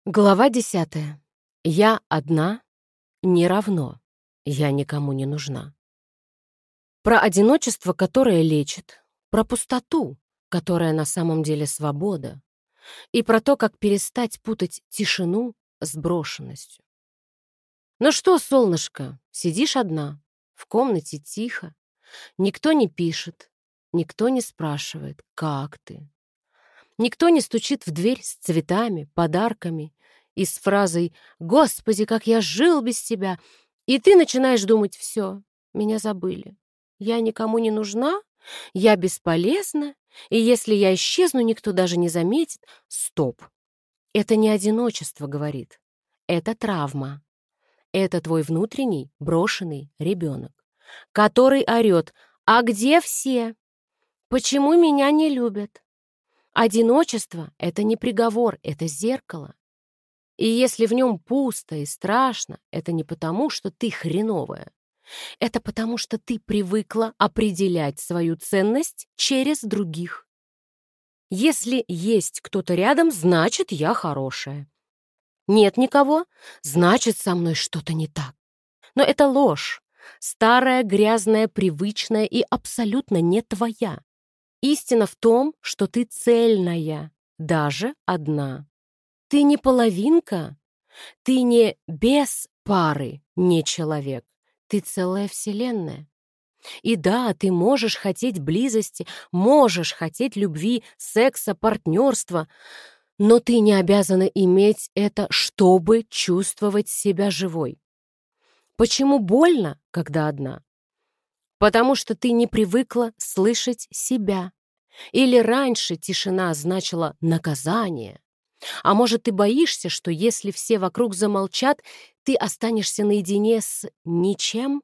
Глава 10. Я одна не равно я никому не нужна. Про одиночество, которое лечит, про пустоту, которая на самом деле свобода, и про то, как перестать путать тишину с брошенностью. Ну что, солнышко, сидишь одна, в комнате тихо, никто не пишет, никто не спрашивает, как ты. Никто не стучит в дверь с цветами, подарками и с фразой «Господи, как я жил без тебя!» И ты начинаешь думать «Все, меня забыли. Я никому не нужна, я бесполезна, и если я исчезну, никто даже не заметит». Стоп! Это не одиночество, говорит. Это травма. Это твой внутренний брошенный ребенок, который орет «А где все? Почему меня не любят?» Одиночество — это не приговор, это зеркало. И если в нем пусто и страшно, это не потому, что ты хреновая. Это потому, что ты привыкла определять свою ценность через других. Если есть кто-то рядом, значит, я хорошая. Нет никого, значит, со мной что-то не так. Но это ложь. Старая, грязная, привычная и абсолютно не твоя. Истина в том, что ты цельная, даже одна. Ты не половинка, ты не без пары не человек, ты целая вселенная. И да, ты можешь хотеть близости, можешь хотеть любви, секса, партнерства, но ты не обязана иметь это, чтобы чувствовать себя живой. Почему больно, когда одна? Потому что ты не привыкла слышать себя. Или раньше тишина значила наказание. А может, ты боишься, что если все вокруг замолчат, ты останешься наедине с ничем?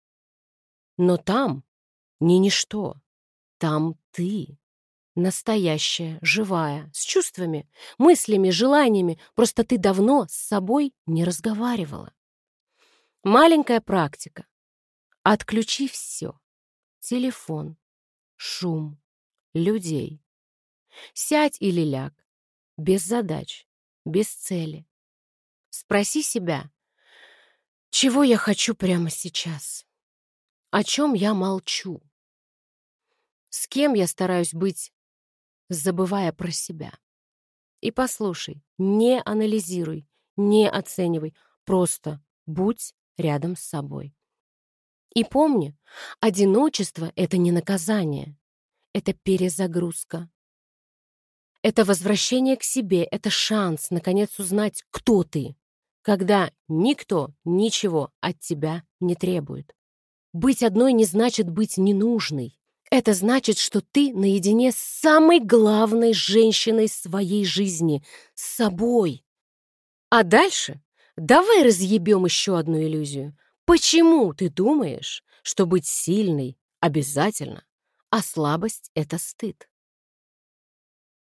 Но там не ничто. Там ты. Настоящая, живая, с чувствами, мыслями, желаниями. Просто ты давно с собой не разговаривала. Маленькая практика. Отключи все. Телефон, шум, людей. Сядь или ляг. Без задач, без цели. Спроси себя, чего я хочу прямо сейчас? О чем я молчу? С кем я стараюсь быть, забывая про себя? И послушай, не анализируй, не оценивай, просто будь рядом с собой. И помни, одиночество — это не наказание, это перезагрузка. Это возвращение к себе, это шанс, наконец, узнать, кто ты, когда никто ничего от тебя не требует. Быть одной не значит быть ненужной. Это значит, что ты наедине с самой главной женщиной своей жизни, с собой. А дальше давай разъебем еще одну иллюзию. Почему ты думаешь, что быть сильной обязательно, а слабость — это стыд?